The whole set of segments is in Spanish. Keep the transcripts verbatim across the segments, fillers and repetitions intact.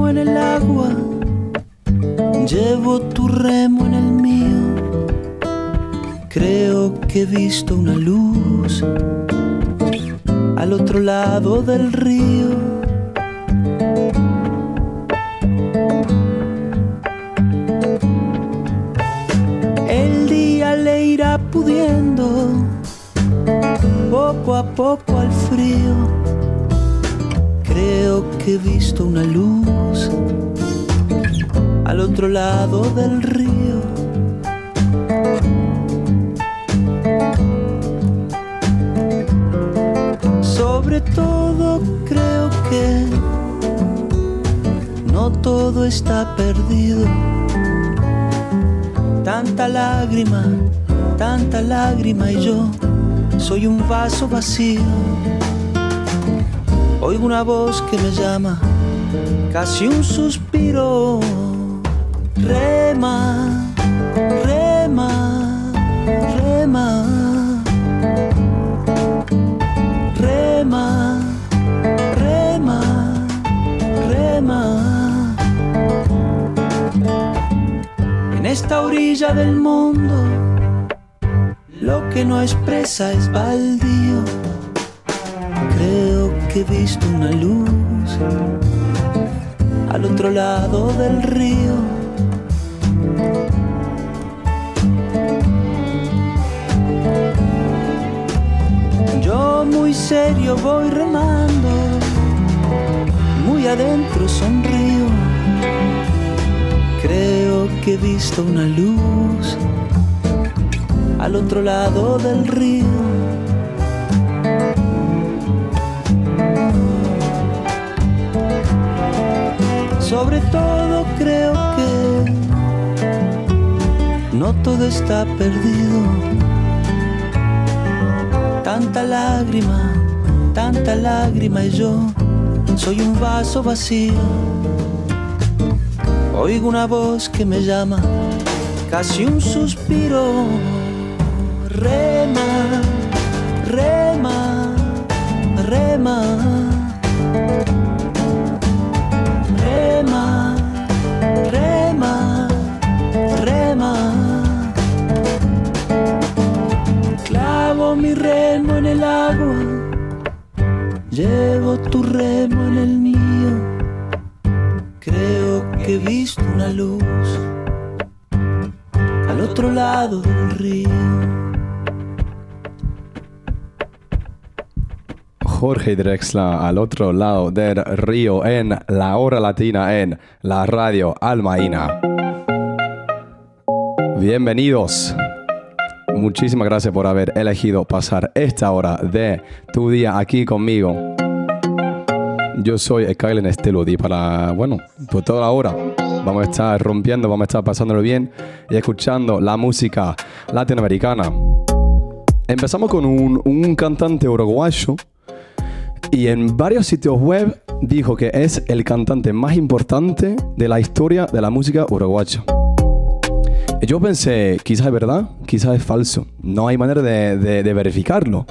remo en el agua, llevo tu remo en el mío. Creo que he visto una luz al otro lado del río. El día le irá pudiendo poco a poco al frío. Creo que he visto una luz al otro lado del río. Sobre todo creo que no todo está perdido. Tanta lágrima, tanta lágrima y yo soy un vaso vacío. Oigo una voz que me llama, casi un suspiro. Rema, rema, rema. Rema, rema, rema. En esta orilla del mundo, lo que no expresa es baldío. Creo que he visto una luz al otro lado del río. Yo muy serio voy remando, muy adentro sonrío. Creo que he visto una luz al otro lado del río. Sobre todo creo que no todo está perdido. Tanta lágrima, tanta lágrima y yo soy un vaso vacío. Oigo una voz que me llama, casi un suspiro. Rema, rema, rema. Rema, rema, rema. Clavo mi remo en el agua, llevo tu remo en el mío. Creo que he visto una luz al otro lado del río. Jorge Drexler al otro lado del río en la hora latina en la radio Almaína. Bienvenidos. Muchísimas gracias por haber elegido pasar esta hora de tu día aquí conmigo. Yo soy Kylen Estelo y para, bueno, por toda la hora vamos a estar rompiendo, vamos a estar pasándolo bien y escuchando la música latinoamericana. Empezamos con un, un cantante uruguayo y en varios sitios web dijo que es el cantante más importante de la historia de la música uruguaya. Y yo pensé, quizás es verdad, quizás es falso. No hay manera de, de, de verificarlo.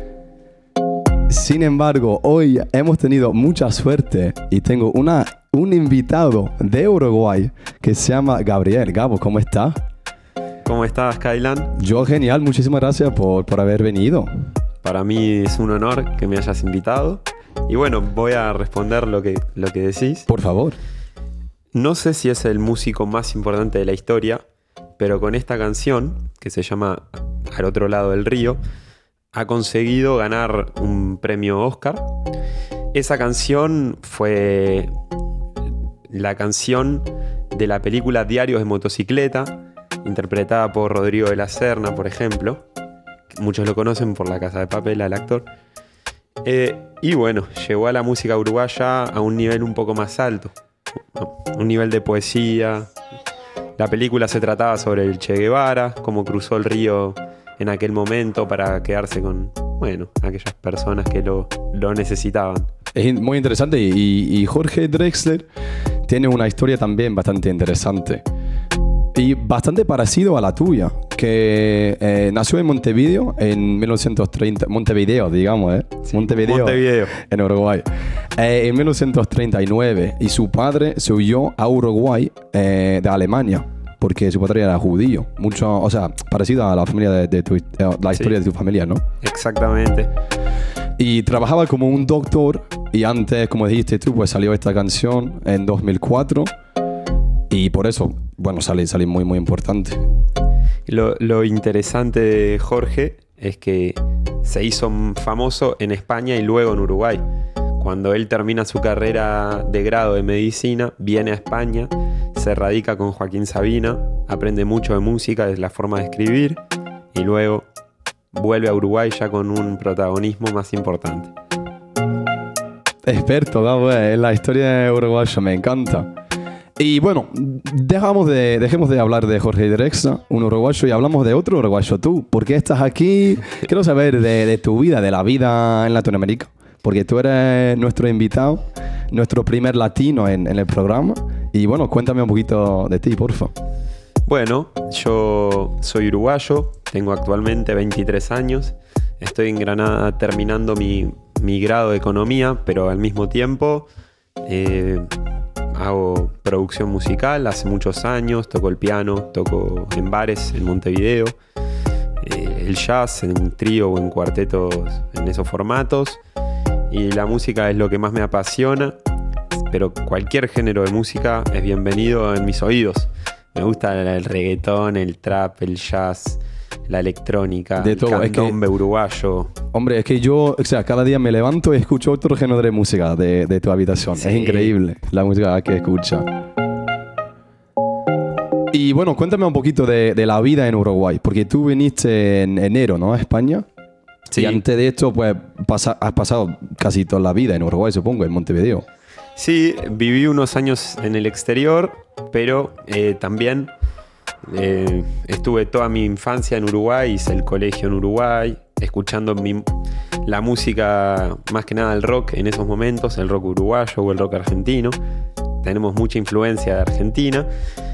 Sin embargo, hoy hemos tenido mucha suerte y tengo una, un invitado de Uruguay que se llama Gabriel. Gabo, ¿cómo estás? ¿Cómo estás, Kylan? Yo genial, muchísimas gracias por, por haber venido. Para mí es un honor que me hayas invitado. Y bueno, voy a responder lo que, lo que decís. Por favor. No sé si es el músico más importante de la historia, pero con esta canción, que se llama Al otro lado del río, ha conseguido ganar un premio Oscar. Esa canción fue la canción de la película Diarios de motocicleta, interpretada por Rodrigo de la Serna, por ejemplo. Muchos lo conocen por La Casa de Papel, al actor. Eh, y bueno, llevó a la música uruguaya a un nivel un poco más alto. Un nivel de poesía. La película se trataba sobre el Che Guevara, cómo cruzó el río en aquel momento para quedarse con, bueno, aquellas personas que lo, lo necesitaban. Es muy interesante y, y Jorge Drexler tiene una historia también bastante interesante y bastante parecido a la tuya, que eh, nació en Montevideo en mil novecientos treinta. Montevideo, digamos, ¿eh? Sí, Montevideo, Montevideo. En Uruguay. Eh, en mil novecientos treinta y nueve. Y su padre se huyó a Uruguay eh, de Alemania. Porque su padre era judío. Mucho, o sea, parecido a la familia de, de tu, eh, la historia Sí. de tu familia, ¿no? Exactamente. Y trabajaba como un doctor. Y antes, como dijiste tú, pues salió esta canción en dos mil cuatro. Y por eso, bueno, sale, sale muy, muy importante. Lo, lo interesante de Jorge es que se hizo famoso en España y luego en Uruguay. Cuando él termina su carrera de grado de medicina, viene a España, se radica con Joaquín Sabina, aprende mucho de música, de la forma de escribir, y luego vuelve a Uruguay ya con un protagonismo más importante. Experto, ¿no? Pues, en la historia uruguaya, me encanta. Y bueno, dejamos de, dejemos de hablar de Jorge Drexler, un uruguayo, y hablamos de otro uruguayo. Tú, ¿por qué estás aquí? Quiero saber de, de tu vida, de la vida en Latinoamérica. Porque tú eres nuestro invitado, nuestro primer latino en, en el programa. Y bueno, cuéntame un poquito de ti, porfa. Bueno, yo soy uruguayo, tengo actualmente veintitrés años, estoy en Granada terminando mi, mi grado de economía, pero al mismo tiempo eh, hago producción musical hace muchos años, toco el piano, toco en bares en Montevideo, eh, el jazz en trío o en cuartetos en esos formatos, y la música es lo que más me apasiona, pero cualquier género de música es bienvenido en mis oídos. Me gusta el reggaetón, el trap, el jazz, la electrónica, De el todo, es que- candombe uruguayo. Hombre, es que yo, o sea, cada día me levanto y escucho otro género de música de, de tu habitación. Sí. Es increíble la música que escucha. Y bueno, cuéntame un poquito de, de la vida en Uruguay, porque tú viniste en enero, ¿no? A España. Sí. Y antes de esto, pues, pasa- has pasado casi toda la vida en Uruguay, supongo, en Montevideo. Sí, viví unos años en el exterior, pero eh, también eh, estuve toda mi infancia en Uruguay, hice el colegio en Uruguay, escuchando mi- la música, más que nada el rock en esos momentos, el rock uruguayo o el rock argentino. Tenemos mucha influencia de Argentina.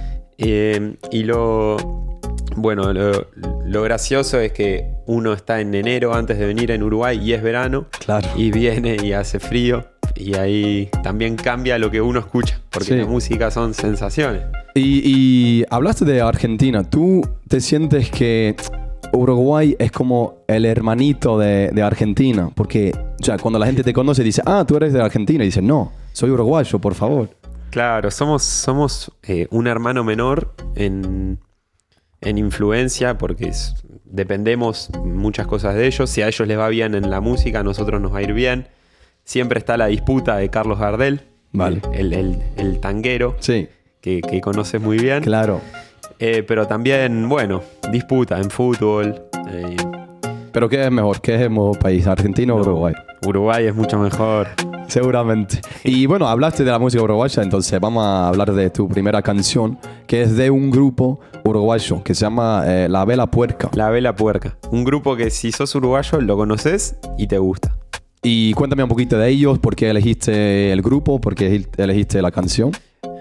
Eh, y lo, bueno, lo, lo gracioso es que uno está en enero antes de venir en Uruguay y es verano. Claro. Y viene y hace frío. Y ahí también cambia lo que uno escucha. Porque Sí. la música son sensaciones. Y, y hablaste de Argentina. ¿Tú te sientes que Uruguay es como el hermanito de, de Argentina? Porque, o sea, cuando la gente te conoce dice, ah, tú eres de Argentina. Y dices, no, soy uruguayo, por favor. Claro, somos, somos eh, un hermano menor en, en influencia porque es- dependemos muchas cosas de ellos. Si a ellos les va bien en la música, a nosotros nos va a ir bien. Siempre está la disputa de Carlos Gardel, Vale. el, el- el tanguero, Sí, que, que conoces muy bien. claro. Eh, pero también, bueno, disputa en fútbol. eh, Pero ¿qué es mejor? ¿Qué es el mejor país? ¿Argentina o No. Uruguay? Uruguay es mucho mejor. Seguramente. Y bueno, hablaste de la música uruguaya, entonces vamos a hablar de tu primera canción, que es de un grupo uruguayo que se llama eh, La Vela Puerca. La Vela Puerca. Un grupo que si sos uruguayo lo conoces y te gusta. Y cuéntame un poquito de ellos, por qué elegiste el grupo, por qué elegiste la canción.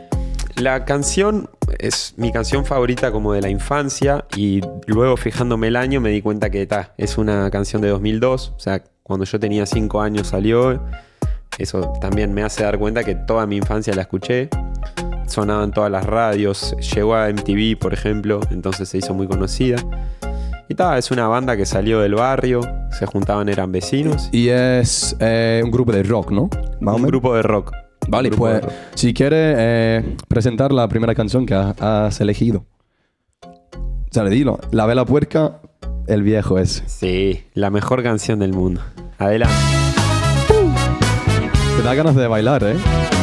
La canción es mi canción favorita como de la infancia y luego fijándome el año me di cuenta que ta, es una canción de dos mil dos, o sea, cuando yo tenía cinco años salió. Eso también me hace dar cuenta que toda mi infancia la escuché. Sonaba en todas las radios, llegó a M T V, por ejemplo, entonces se hizo muy conocida. Y ta, es una banda que salió del barrio, se juntaban, eran vecinos. Y es eh, un grupo de rock, ¿no? Más o Un menos. grupo de rock. Vale, Un grupo pues de rock. si quieres eh, presentar la primera canción que has, has elegido. O sea, le dilo. La Vela Puerca, el viejo ese. Sí, la mejor canción del mundo. Adelante. Te da ganas de bailar, ¿eh?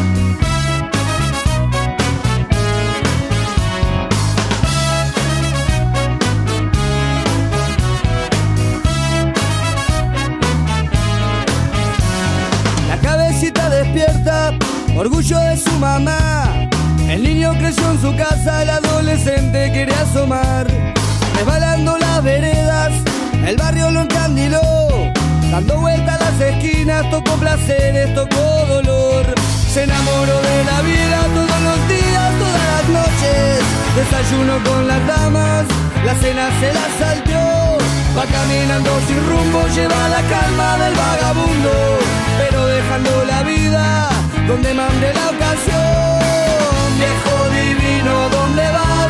La cabecita despierta, orgullo de su mamá. El niño creció en su casa, el adolescente quería asomar. Resbalando las veredas, el barrio lo encandiló. Dando vueltas a las esquinas, tocó placeres, tocó dolor. Se enamoró de la vida todos los días, todas las noches. Desayuno con las damas, la la cena se la salteó. Va caminando sin rumbo, lleva la calma del vagabundo, pero dejando la vida donde mande la ocasión. Viejo divino, ¿dónde vas?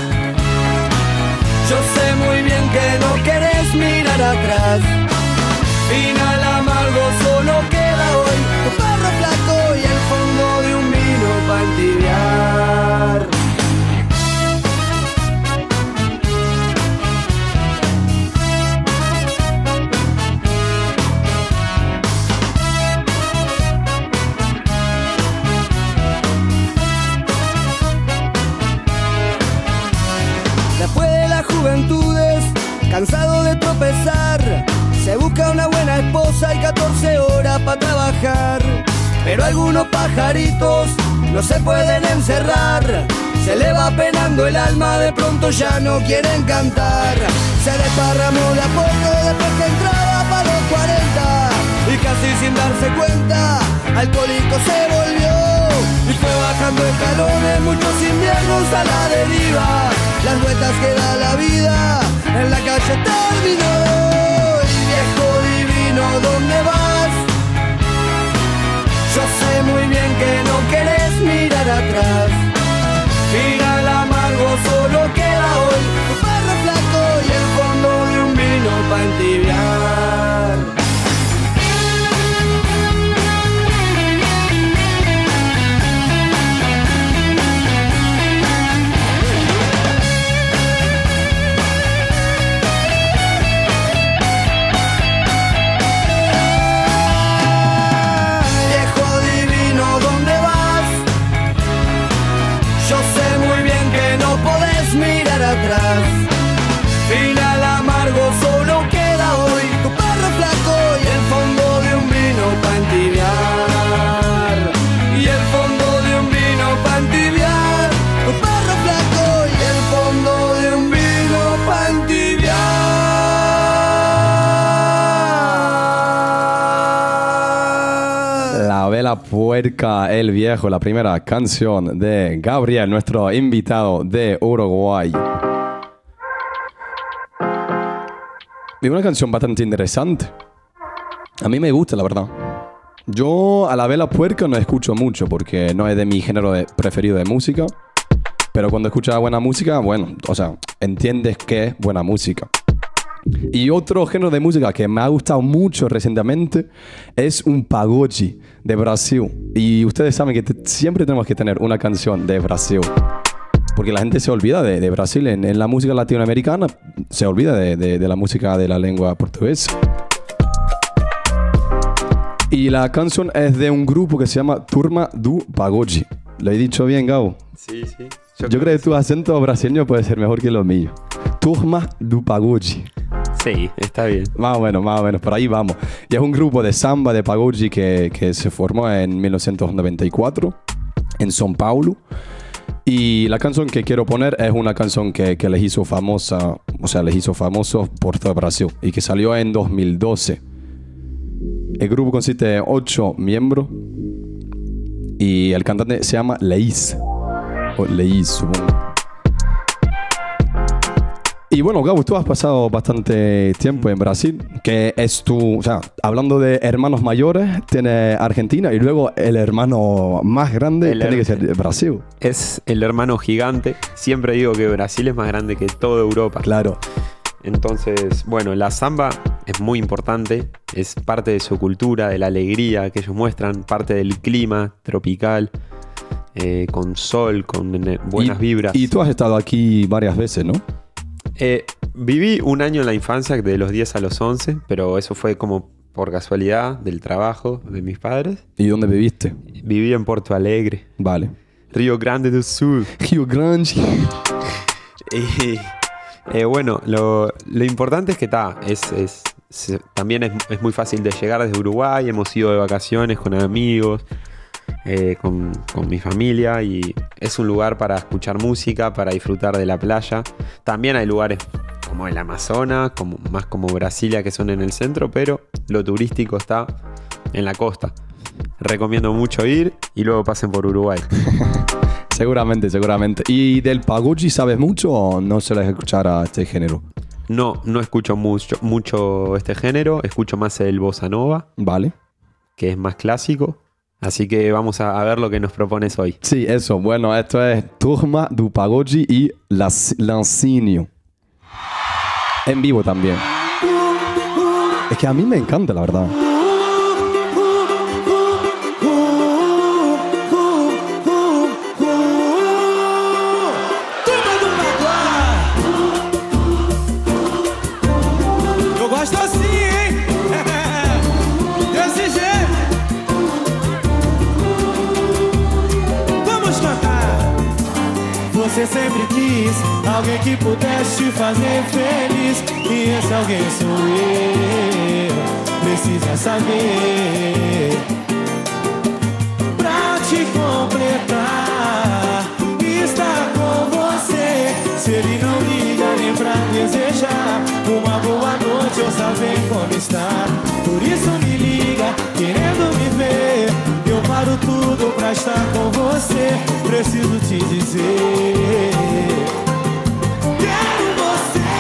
Yo sé muy bien que no querés mirar atrás. Final amargo, solo queda hoy tu perro flaco y el fondo de un vino para entibiar. Después de las juventudes, cansado de tropezar, se busca una buena esposa y catorce horas para trabajar. Pero algunos pajaritos no se pueden encerrar, se le va penando el alma, de pronto ya no quieren cantar. Se desparramó de a poco después que entraba para los cuarenta, y casi sin darse cuenta, alcohólico se volvió. Y fue bajando escalones, muchos inviernos a la deriva. Las vueltas que da la vida, en la calle terminó. Y viejo divino, ¿dónde vas? Yo sé muy bien que no querés mirar atrás. Final amargo, solo queda hoy tu perro flaco y el fondo de un vino para entibiar. Atrás. Final amargo, solo queda hoy tu perro flaco y el fondo de un vino para entibiar. Y el fondo de un vino para entibiar. Tu perro flaco y el fondo de un vino para entibiar. La Vela Puerca, El Viejo, la primera canción de Gabriel, nuestro invitado de Uruguay. Y una canción bastante interesante. A mí me gusta, la verdad. Yo a La Vela Puerca no escucho mucho porque no es de mi género de, preferido de música. Pero cuando escuchas buena música, bueno, o sea, entiendes que es buena música. Y otro género de música que me ha gustado mucho recientemente es un pagode de Brasil. Y ustedes saben que te, siempre tenemos que tener una canción de Brasil. Porque la gente se olvida de, de Brasil en, en la música latinoamericana, se olvida de, de, de la música de la lengua portuguesa. Y la canción es de un grupo que se llama Turma do Pagode. ¿Lo he dicho bien, Gabo? Sí, sí. Yo, Yo creo que tu acento brasileño puede ser mejor que lo mío. Turma do Pagode. Sí, está bien. Más o menos, más o menos, por ahí vamos. Y es un grupo de samba, de pagode que, que se formó en mil novecientos noventa y cuatro en São Paulo. Y la canción que quiero poner es una canción que, que les hizo famosa, o sea, les hizo famosos por todo Brasil y que salió en dos mil doce. El grupo consiste de ocho miembros y el cantante se llama Leís, o Leís, supongo. Y bueno, Gabo, tú has pasado bastante tiempo en Brasil, que es tu, o sea, hablando de hermanos mayores, tiene Argentina y luego el hermano más grande el tiene her- que ser Brasil. Es el hermano gigante. Siempre digo que Brasil es más grande que toda Europa. Claro. Entonces, bueno, la samba es muy importante, es parte de su cultura, de la alegría que ellos muestran, parte del clima tropical, eh, con sol, con buenas y, vibras. Y tú has estado aquí varias veces, ¿no? Eh, viví un año en la infancia, de los diez a los once, pero eso fue como por casualidad del trabajo de mis padres. ¿Y dónde viviste? Viví en Porto Alegre. Vale. Río Grande do Sul. Río Grande. Y eh, bueno, lo, lo importante es que ta, es, es, es, también es, es muy fácil de llegar desde Uruguay. Hemos ido de vacaciones con amigos, eh, con, con mi familia, y es un lugar para escuchar música, para disfrutar de la playa. También hay lugares como el Amazonas, como, más como Brasilia, que son en el centro, pero lo turístico está en la costa. Recomiendo mucho ir y luego pasen por Uruguay. Seguramente, seguramente. ¿Y del pagode sabes mucho o no sueles escuchar a este género? No, no escucho mucho, mucho este género. Escucho más el bossa nova. Vale. Que es más clásico. Así que vamos a, a ver lo que nos propones hoy. Sí, eso. Bueno, esto es Turma do Pagode y Lancinho. En vivo también. Es que a mí me encanta, la verdad. Eu gosto assim, hein? Desse jeito. Vamos cantar. Você sempre quis alguém que pudesse te fazer feliz. E esse alguém sou eu. Precisa saber. Pra te completar, estar com você. Se ele não liga nem pra desejar uma boa noite ou saber como está. Por isso me liga, querendo me ver. Eu paro tudo pra estar com você. Preciso te dizer, quero você.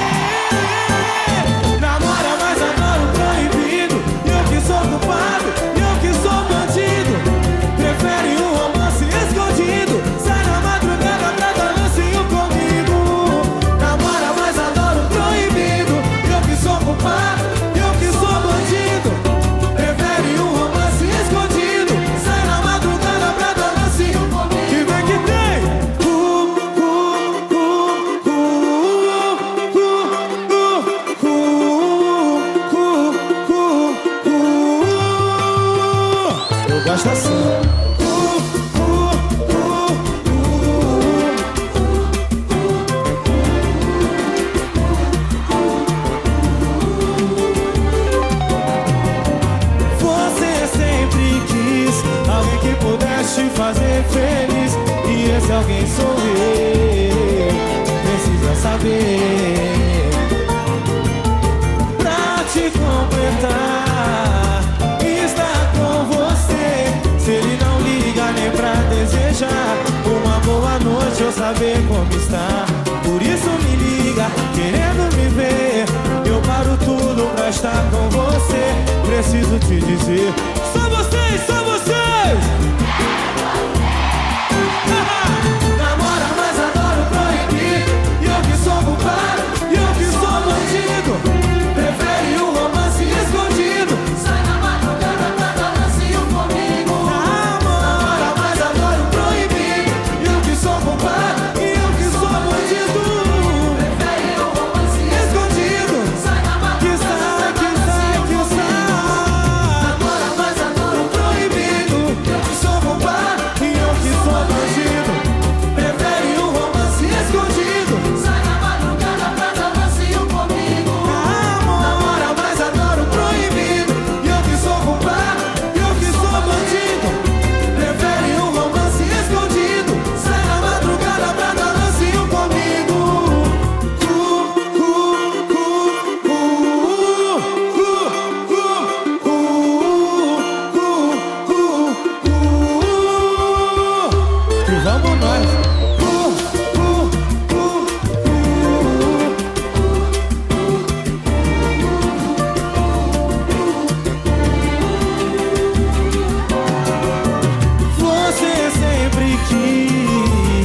Namora, mas adoro proibido. Eu que sou culpado, eu que sou bandido. Prefere um romance escondido. Sai na madrugada pra dar lancinho comigo. Namora, mas adoro proibido. Eu que sou culpado, eu que sou bandido. Prefere um romance escondido. Sai na madrugada pra dar lancinho comigo. Que vem que tem. Uh, uh, uh, uh, uh, uh, uh, uh, uh, uh. Eu gosto assim. Te fazer feliz. E esse alguém sou eu. Precisa saber. Pra te completar, estar com você. Se ele não liga nem pra desejar uma boa noite ou saber como está. Por isso me liga, querendo me ver. Eu paro tudo pra estar com você. Preciso te dizer, só vocês, só vocês. Namora, mas adoro proibir. E eu que sou culpado, e eu que sou bandido. Prefere um romance escondido. Sai na madrugada pra dar lancinho comigo. Namora, mas adoro proibir. E eu que sou culpado, e eu que sou bandido. Prefere um romance escondido. Sai na madrugada pra dar lancinho comigo. Namora, mas adoro proibido. Eu que sou culpado, e eu que sou bandido. Prefere um romance escondido. Sai na madrugada pra dar lancinho comigo. Namora, mas adoro proibido. E eu que sou culpado, e eu que sou bandido. Prefere um romance escondido. Sai na madrugada pra dar lancinho comigo. Uh, uh, uh, uh, uh, uh, uh, uh, uh. E vamos nós. Uh, uh, uh, uh. Você sempre quis.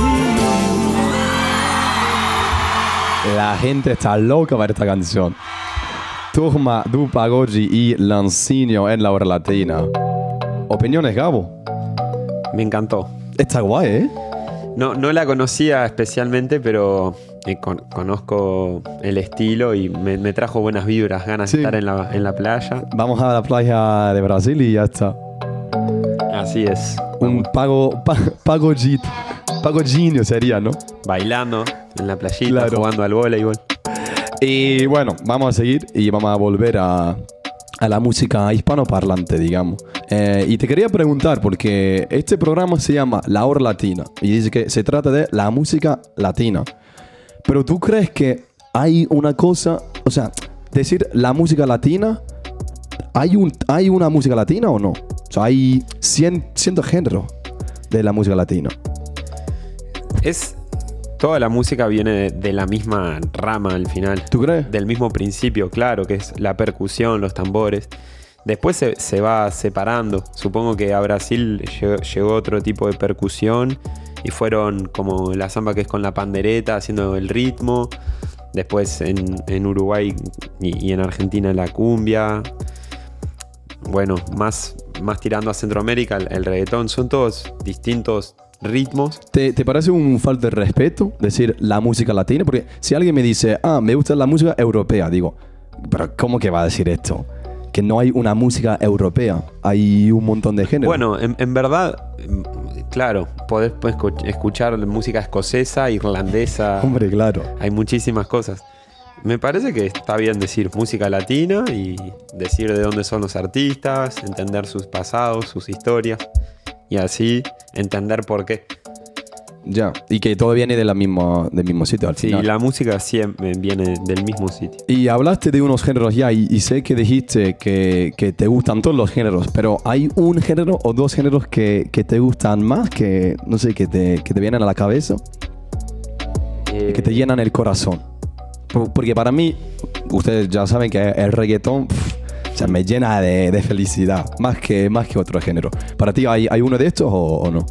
La gente está loca por esta canción. Turma do Pagode y Lancinho en la hora latina. ¿Opiniones, Gabo? Me encantó. Está guay, ¿eh? No, no la conocía especialmente, pero eh, con- conozco el estilo y me, me trajo buenas vibras, ganas Sí. de estar en la, en la playa. Vamos a la playa de Brasil y ya está. Así es. Un pago, pa, pagodito. Pagodinho sería, ¿no? Bailando en la playita, Claro. jugando al voleibol. Y bueno, vamos a seguir y vamos a volver a, a la música hispanoparlante, digamos. Eh, y te quería preguntar, porque este programa se llama La Hora Latina y dice que se trata de la música latina. Pero ¿tú crees que hay una cosa, o sea, decir la música latina, ¿hay, un, hay una música latina o no? O sea, hay cien, cientos géneros de la música latina. es... Toda la música viene de, de la misma rama al final. ¿Tú crees? Del mismo principio, claro, que es la percusión, los tambores. Después se, se va separando. Supongo que a Brasil llegó, llegó otro tipo de percusión y fueron como la samba, que es con la pandereta, haciendo el ritmo. Después en, en Uruguay y, y en Argentina la cumbia. Bueno, más, más tirando a Centroamérica el, el reggaetón. Son todos distintos ritmos. ¿Te, ¿Te parece un falta de respeto decir la música latina? Porque si alguien me dice, ah, me gusta la música europea, digo, pero ¿cómo que va a decir esto? Que no hay una música europea, hay un montón de géneros. Bueno, en, en verdad, claro, podés escuchar música escocesa, irlandesa. Hombre, claro. Hay muchísimas cosas. Me parece que está bien decir música latina y decir de dónde son los artistas, entender sus pasados, sus historias y así entender por qué. Ya, y que todo viene de la misma, del mismo sitio al Sí, final. la música siempre viene del mismo sitio. Y hablaste de unos géneros ya, y, y sé que dijiste que, que te gustan todos los géneros, pero ¿hay un género o dos géneros que, que te gustan más, que no sé, que te, que te vienen a la cabeza, Eh, que te llenan el corazón? Por- Porque para mí, ustedes ya saben que el reggaetón, pff, o sea, me llena de, de felicidad, más que, más que otro género. ¿Para ti hay, hay uno de estos o, o no?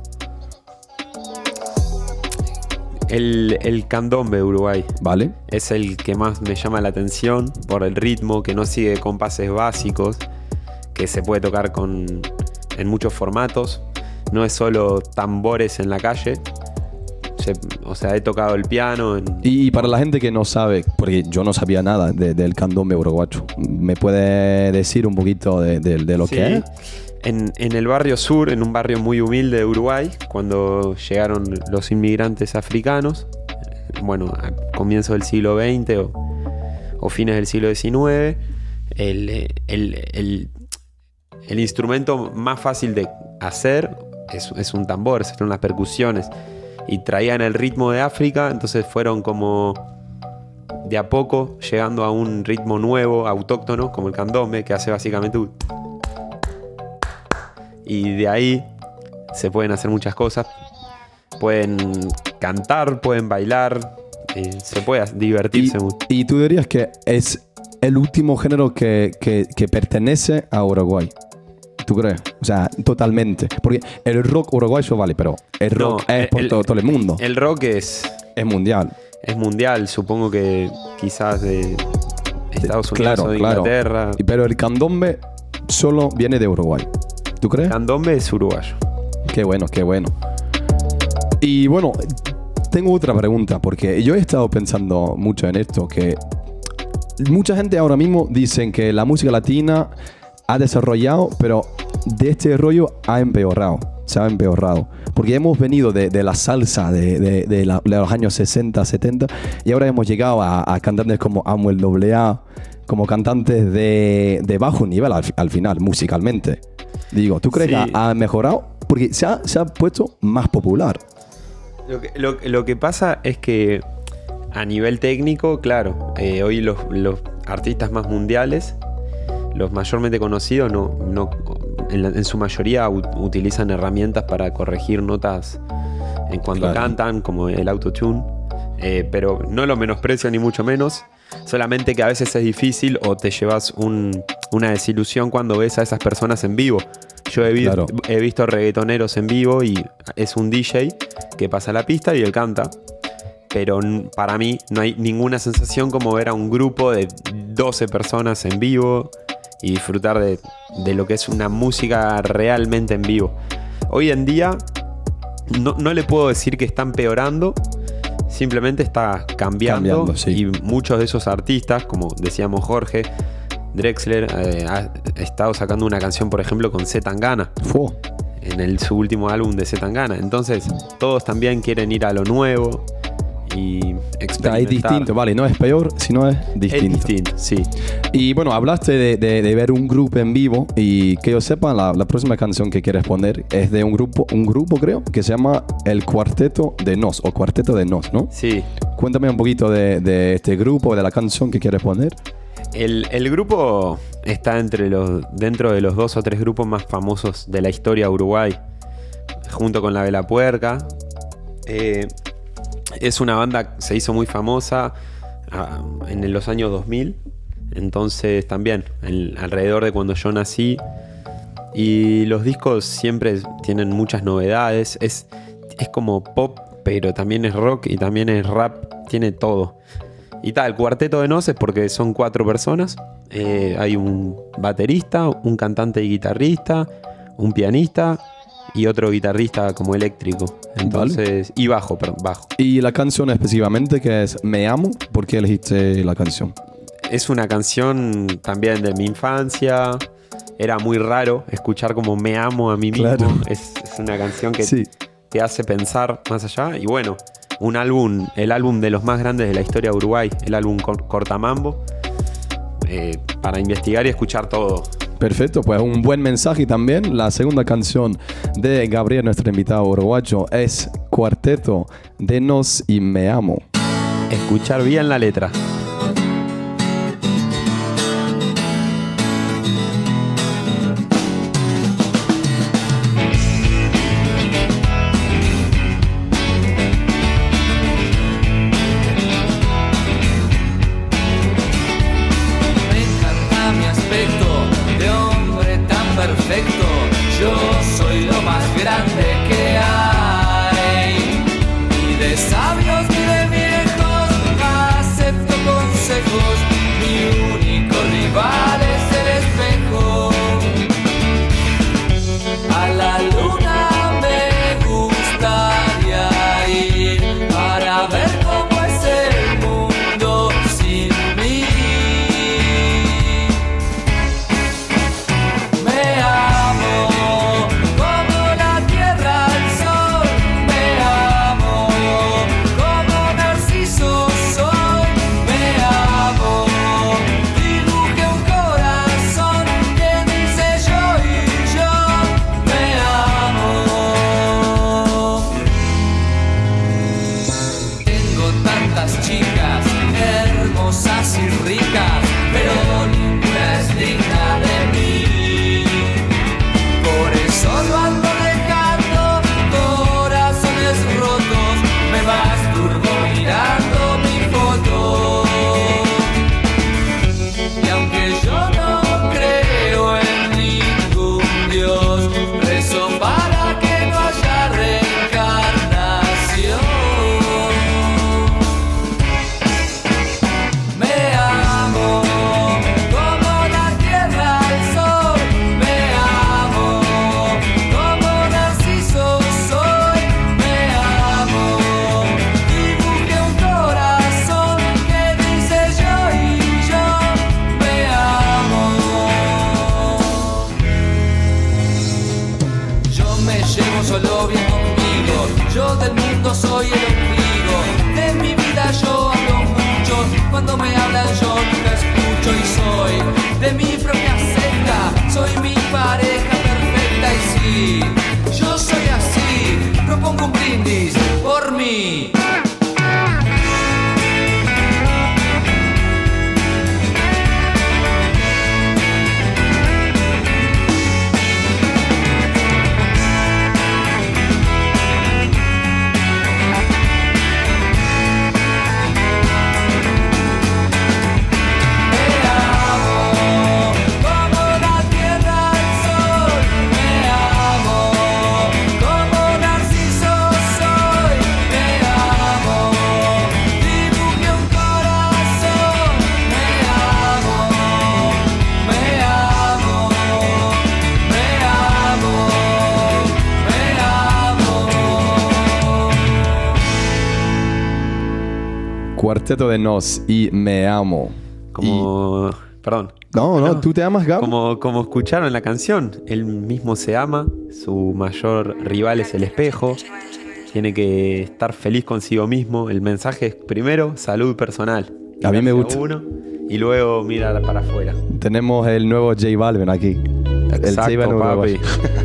el, el candombe de Uruguay ¿Vale? es el que más me llama la atención por el ritmo, que no sigue compases básicos, que se puede tocar con, en muchos formatos. No es solo tambores en la calle. Se- o sea, he tocado el piano en, Y para la gente que no sabe, porque yo no sabía nada de- del candombe uruguayo, ¿me puede decir un poquito de, de- de lo Sí, que es? En, en el barrio sur, en un barrio muy humilde de Uruguay, cuando llegaron los inmigrantes africanos, eh, bueno, a comienzos del siglo veinte o, o fines del siglo diecinueve, el, eh, el, el- el instrumento más fácil de hacer es, es un tambor, son las percusiones. Y traían el ritmo de África, entonces fueron como de a poco llegando a un ritmo nuevo, autóctono, como el candombe, que hace básicamente un... Y de ahí se pueden hacer muchas cosas. Pueden cantar, pueden bailar, eh, se puede divertirse Y, mucho. y tú dirías que es el último género que, que- que pertenece a Uruguay. ¿Tú crees? O sea, totalmente. Porque el rock uruguayo vale, pero el No, rock es el- por todo, todo el mundo. El rock es, es mundial. es mundial, supongo que quizás de Estados Unidos Claro, o de claro. Inglaterra. Y- Pero el candombe solo viene de Uruguay. ¿Tú crees? Candombe es uruguayo. Qué bueno, qué bueno. Y bueno, tengo otra pregunta, porque yo he estado pensando mucho en esto, que mucha gente ahora mismo dicen que la música latina ha desarrollado, pero de este rollo ha empeorado, se ha empeorado. Porque hemos venido de, de la salsa de, de- de la- de los años sesenta, setenta, y ahora hemos llegado a, a cantantes como Amuel doble A, como cantantes de, de bajo nivel al, fi- al final, musicalmente. Digo, ¿tú crees Sí. que ha, ha mejorado? Porque se ha, se ha puesto más popular. Lo que, lo, lo que pasa es que a nivel técnico, claro, eh, hoy los, los artistas más mundiales, los mayormente conocidos, no, no, en, la- en su mayoría u- utilizan herramientas para corregir notas en cuando Claro. cantan, como el autotune, eh, pero no lo menosprecio ni mucho menos, solamente que a veces es difícil o te llevas un- una desilusión cuando ves a esas personas en vivo. Yo he, vi- Claro. he visto reggaetoneros en vivo y es un D J que pasa la pista y él canta. Pero n- para mí no hay ninguna sensación como ver a un grupo de doce personas en vivo y disfrutar de, de lo que es una música realmente en vivo. Hoy en día no, no le puedo decir que está empeorando, simplemente está cambiando, Cambiando, sí. y muchos de esos artistas, como decíamos Jorge Drexler, eh, ha estado sacando una canción, por ejemplo, con C. Tangana Fu. en el, su último álbum de C. Tangana. Entonces, todos también quieren ir a lo nuevo y experimentar. Es distinto, vale, no es peor, sino es Es distinto. distinto, sí. Y bueno, hablaste de, de- de ver un grupo en vivo, y que yo sepa, la, la próxima canción que quieres poner es de un grupo, un grupo creo, que se llama El Cuarteto de Nos, o Cuarteto de Nos, ¿no? Sí. Cuéntame un poquito de, de este grupo, de la canción que quieres poner. El, el grupo está entre los, dentro de los dos o tres grupos más famosos de la historia de Uruguay, junto con la Vela Puerca. Eh, Es una banda que se hizo muy famosa uh, en los años dos mil. Entonces también, el, alrededor de cuando yo nací. Y los discos siempre tienen muchas novedades. Es, es como pop, pero también es rock y también es rap. Tiene todo. Y tal, el Cuarteto de Nos es porque son cuatro personas. Eh, hay un baterista, un cantante y guitarrista, un pianista y otro guitarrista como eléctrico. Entonces, vale. Y bajo, perdón, bajo. Y la canción específicamente, que es Me Amo, ¿por qué elegiste la canción? Es una canción también de mi infancia. Era muy raro escuchar como Me Amo a mí mismo. Claro. Es, es una canción que sí. te hace pensar más allá. Y bueno, un álbum, el álbum de los más grandes de la historia de Uruguay, el álbum Cortamambo, eh, para investigar y escuchar todo. Perfecto, pues un buen mensaje. Y también la segunda canción de Gabriel, nuestro invitado uruguayo, es Cuarteto de Nos y Me Amo. Escuchar bien la letra. Cuarteto de Nos y Me Amo. Como... Y... Perdón. No, no, no, ¿tú te amas, Gab? Como, como escucharon la canción, él mismo se ama, su mayor rival es el espejo, tiene que estar feliz consigo mismo. El mensaje es primero salud personal. A mí me gusta. Uno, y luego mirar para afuera. Tenemos el nuevo J Balvin aquí. Exacto, el J papi.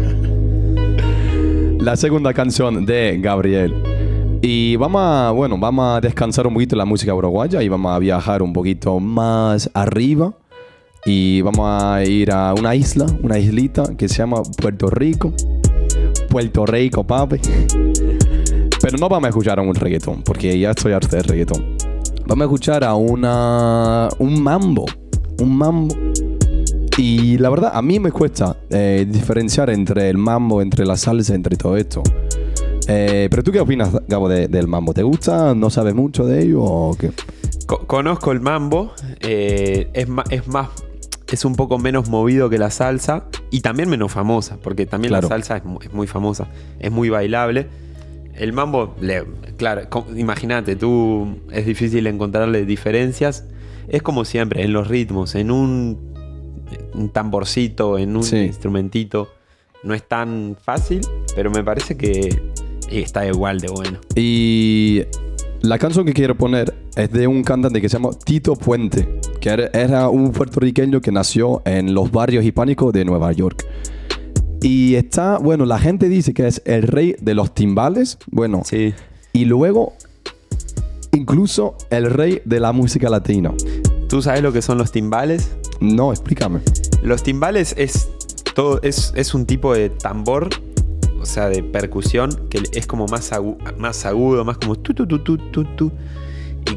La segunda canción de Gabriel. Y vamos a, bueno, vamos a descansar un poquito la música uruguaya y vamos a viajar un poquito más arriba. Y vamos a ir a una isla, una islita que se llama Puerto Rico. Puerto Rico, papi. Pero no vamos a escuchar a un reggaetón, porque ya estoy harto de reggaetón. Vamos a escuchar a una un mambo. Un mambo. Y la verdad, a mí me cuesta eh, diferenciar entre el mambo, entre la salsa, entre todo esto. Eh, pero ¿tú qué opinas, Gabo, de, del mambo? ¿Te gusta? ¿No sabes mucho de ello o qué? Co- conozco el mambo. Eh, es, ma- es más... Es un poco menos movido que la salsa. Y también menos famosa. Porque también Claro. la salsa es, mu- es muy famosa. Es muy bailable. El mambo, le- claro, co- imagínate, tú... Es difícil encontrarle diferencias. Es como siempre, en los ritmos. En un... un tamborcito, en un Sí. instrumentito. No es tan fácil, pero me parece que está igual de bueno. Y la canción que quiero poner es de un cantante que se llama Tito Puente, que era, era un puertorriqueño que nació en los barrios hispánicos de Nueva York. Y está, bueno, la gente dice que es el rey de los timbales, bueno, Sí. y luego incluso el rey de la música latina. ¿Tú sabes lo que son los timbales? No, explícame. Los timbales es todo es, es un tipo de tambor, o sea, de percusión que es como más, agu- más agudo, más como tu tu tu tu tu tu. Y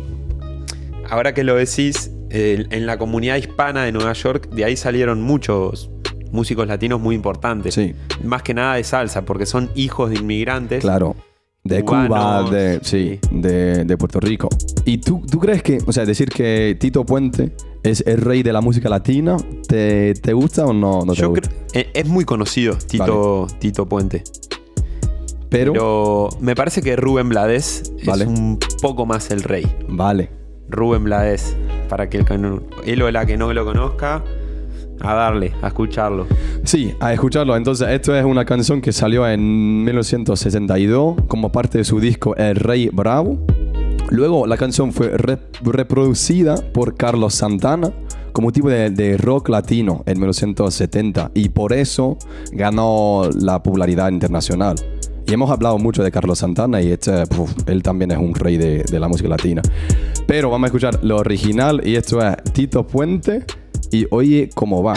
ahora que lo decís, eh, en la comunidad hispana de Nueva York, de ahí salieron muchos músicos latinos muy importantes. Sí, Más que nada de salsa, porque son hijos de inmigrantes. claro. De Cubanos, Cuba, de, sí, sí. De, de Puerto Rico. ¿Y tú, tú crees que, o sea, decir que Tito Puente es el rey de la música latina, ¿te, te gusta o no, no te Yo gusta? creo, eh, es muy conocido Tito, Tito Puente. Pero, Pero me parece que Rubén Blades Vale. es un poco más el rey. vale. Rubén Blades, para que el que no- él o la que no lo conozca, a darle, a escucharlo. Sí, a escucharlo. Entonces, esto es una canción que salió en mil novecientos sesenta y dos como parte de su disco El Rey Bravo. Luego, la canción fue re- reproducida por Carlos Santana como tipo de, de rock latino en mil novecientos setenta y por eso ganó la popularidad internacional. Y hemos hablado mucho de Carlos Santana y este, puf, él también es un rey de, de la música latina. Pero vamos a escuchar lo original y esto es Tito Puente y Oye Cómo Va.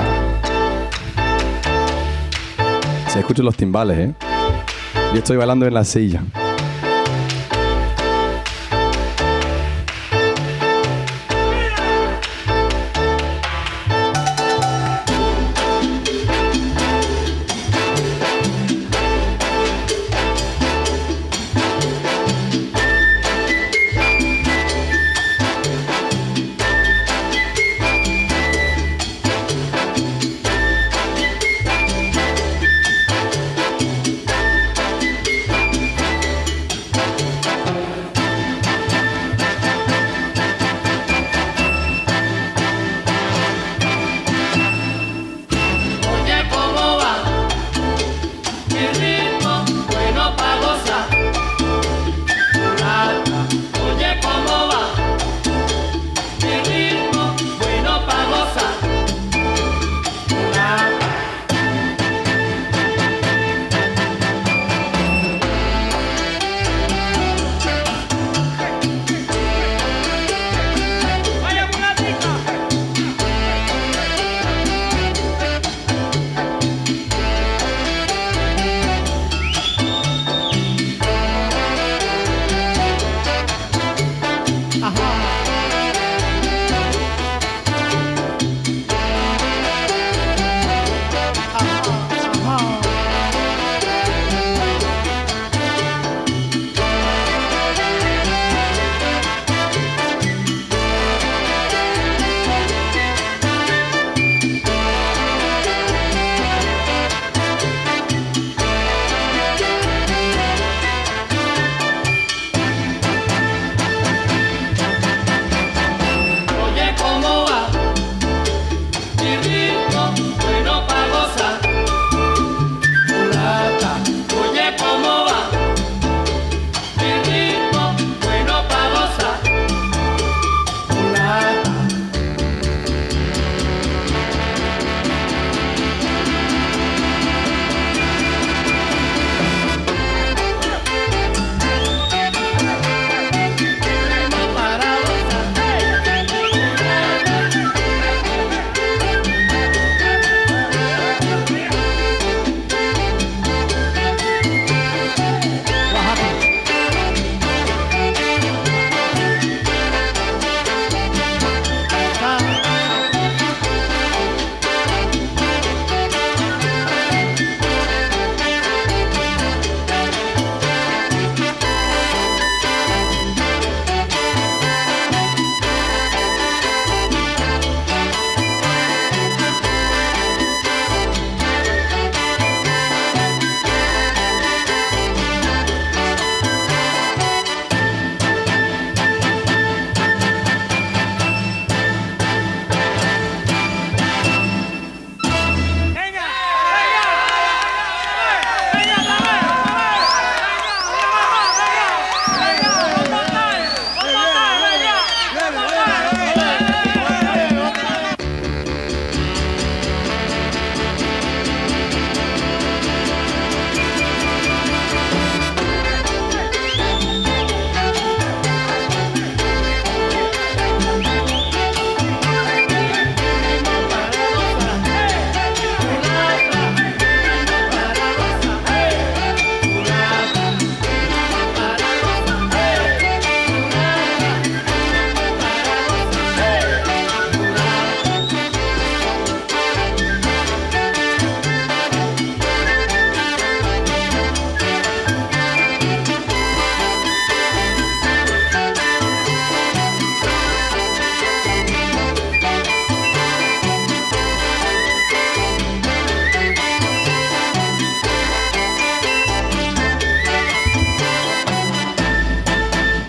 Se escuchan los timbales, ¿eh? Yo estoy bailando en la silla.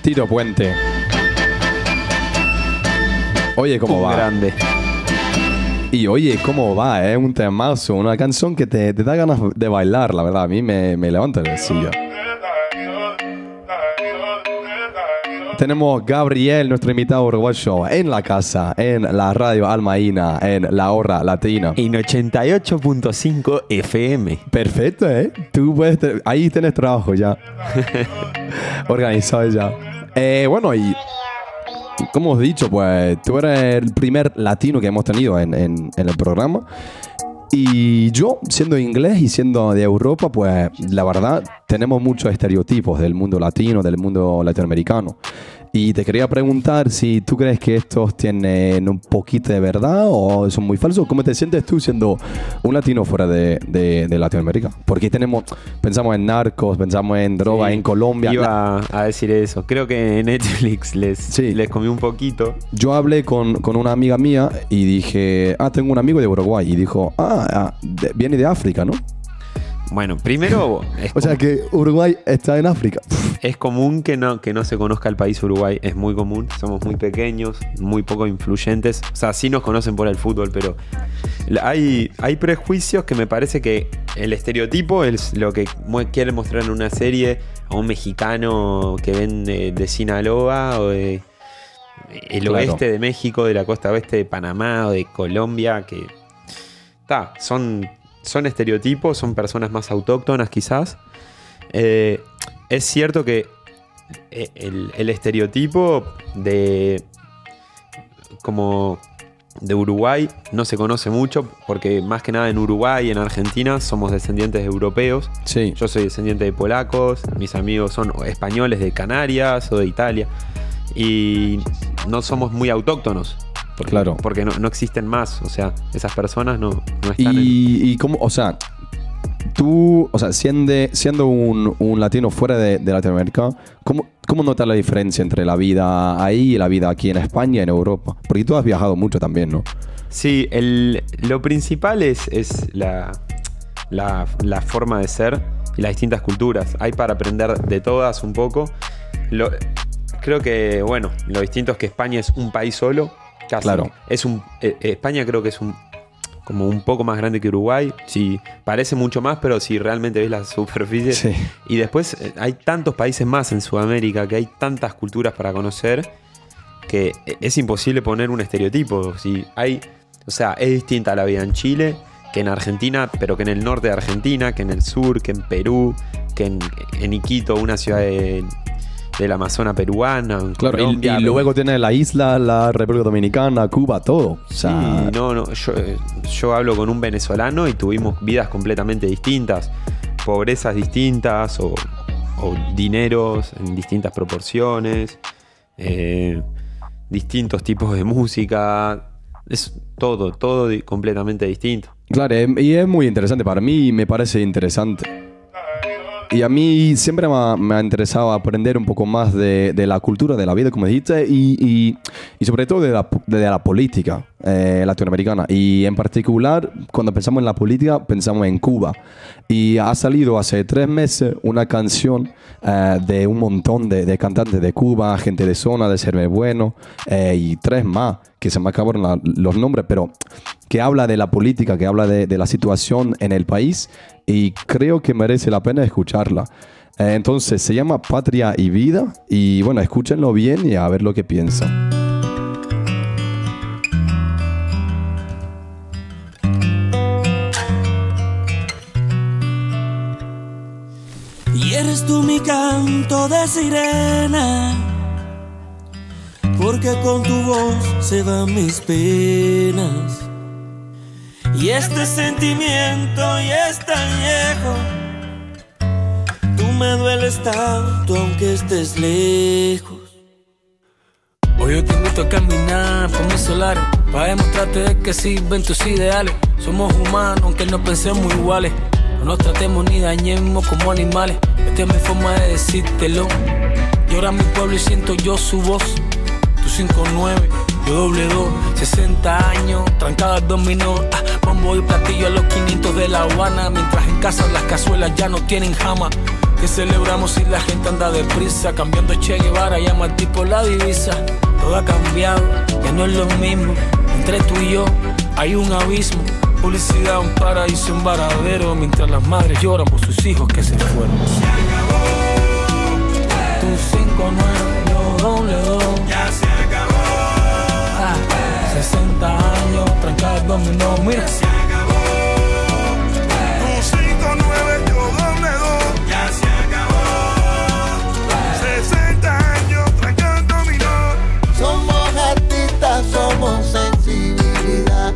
Tito Puente. Oye, ¿cómo Un va? grande. Y oye, ¿cómo va? Es un temazo, una canción que te, te da ganas de bailar, la verdad. A mí me, me levanta el silla. Tenemos Gabriel, nuestro invitado uruguayo, en la casa, en la radio Almaína, en La Hora Latina. En ochenta y ocho punto cinco F M. Perfecto, ¿eh? Tú puedes... te- Ahí tienes trabajo ya. Organizado ya. Eh, bueno, y... Como os he dicho, pues tú eres el primer latino que hemos tenido en, en, en el programa. Y yo, siendo inglés y siendo de Europa, pues la verdad tenemos muchos estereotipos del mundo latino, del mundo latinoamericano. Y te quería preguntar si tú crees que estos tienen un poquito de verdad o son muy falsos. ¿Cómo te sientes tú siendo un latino fuera de, de, de Latinoamérica? Porque tenemos, pensamos en narcos, pensamos en droga Sí, en Colombia. La- Iba a decir eso. Creo que Netflix les, Sí. les comió un poquito. Yo hablé con, con una amiga mía y dije, ah, tengo un amigo de Uruguay. Y dijo, ah, ah, de- viene de África, ¿no? Bueno, primero es, O sea com- que Uruguay está en África. es común que no, que no se conozca el país Uruguay. Es muy común. Somos muy pequeños, muy poco influyentes. O sea, sí nos conocen por el fútbol, pero la- hay, hay prejuicios que me parece que el estereotipo es lo que mu- quiere mostrar en una serie a un mexicano que ven de, de Sinaloa o de el Claro. oeste de México, de la costa oeste de Panamá o de Colombia, que ta, son, son estereotipos, son personas más autóctonas quizás. Eh, es cierto que eh, el, el estereotipo de como de Uruguay no se conoce mucho porque más que nada en Uruguay y en Argentina somos descendientes de europeos. Sí. Yo soy descendiente de polacos, mis amigos son españoles de Canarias o de Italia y no somos muy autóctonos. Porque, Claro. porque no, no existen más, o sea, esas personas no, no están en... Y, y cómo, o sea, tú, o sea, siendo, siendo un, un latino fuera de, de Latinoamérica, ¿cómo, ¿cómo notas la diferencia entre la vida ahí y la vida aquí en España y en Europa? Porque tú has viajado mucho también, ¿no? Sí, el, lo principal es, es la, la, la forma de ser y las distintas culturas. Hay para aprender de todas un poco. Lo, creo que, bueno, lo distinto es que España es un país solo. Casi. Claro. Es un, eh, España creo que es un como un poco más grande que Uruguay. Sí, parece mucho más, pero si realmente ves la superficie. Sí. Y después eh, hay tantos países más en Sudamérica, que hay tantas culturas para conocer, que es imposible poner un estereotipo. Si hay, o sea, es distinta la vida en Chile que en Argentina, pero que en el norte de Argentina, que en el sur, que en Perú, que en, en Iquito, una ciudad de, del Amazonas peruana. En Claro, y, Colombia, y luego tiene la isla, la República Dominicana, Cuba, todo. O Sí, sea, no, no. Yo, yo hablo con un venezolano y tuvimos vidas completamente distintas. Pobrezas distintas o, o dineros en distintas proporciones. eh, distintos tipos de música. Es todo, todo di- completamente distinto. claro, em- y es muy interesante. Para mí me parece interesante. Y a mí siempre me ha, me ha interesado aprender un poco más de, de la cultura, de la vida, como dijiste, y, y, y sobre todo de la, de la política eh, latinoamericana. Y en particular, cuando pensamos en la política, pensamos en Cuba. Y ha salido hace tres meses una canción eh, de un montón de, de cantantes de Cuba, gente de Zona, de Serme Bueno, eh, y tres más, que se me acabaron la- los nombres, pero que habla de la política, que habla de, de la situación en el país, y creo que merece la pena escucharla. Eh, entonces se llama Patria y Vida, y bueno, escúchenlo bien y a ver lo que piensan. Y eres tú mi canto de sirena, porque con tu voz se van mis penas. Y este sentimiento ya es tan viejo, tú me dueles tanto aunque estés lejos. Hoy yo te invito a caminar por mis solares, para demostrarte de que sirven tus ideales. Somos humanos aunque no pensemos iguales, no nos tratemos ni dañemos como animales. Esta es mi forma de decírtelo. Llora mi pueblo y siento yo su voz. Tú cinco nueve, yo doble dos, sesenta años, trancada al dominó. Ah, bombo y platillo a los quinientos de La Habana, mientras en casa las cazuelas ya no tienen jama. Que celebramos si la gente anda deprisa, cambiando Che Guevara, llama al tipo la divisa. Todo ha cambiado, ya no es lo mismo. Entre tú y yo hay un abismo. Publicidad, un paraíso, un varadero, mientras las madres lloran por sus hijos que se fueron. Se acabó. Tu cinco nueve, yo doble dos. Ya se acabó. Ah, sesenta años, tranca el dominó, mira. Se acabó. Tu cinco nueve, yo doble dos. Ya se acabó. sesenta años, tranca el dominó. Somos artistas, somos sensibilidad.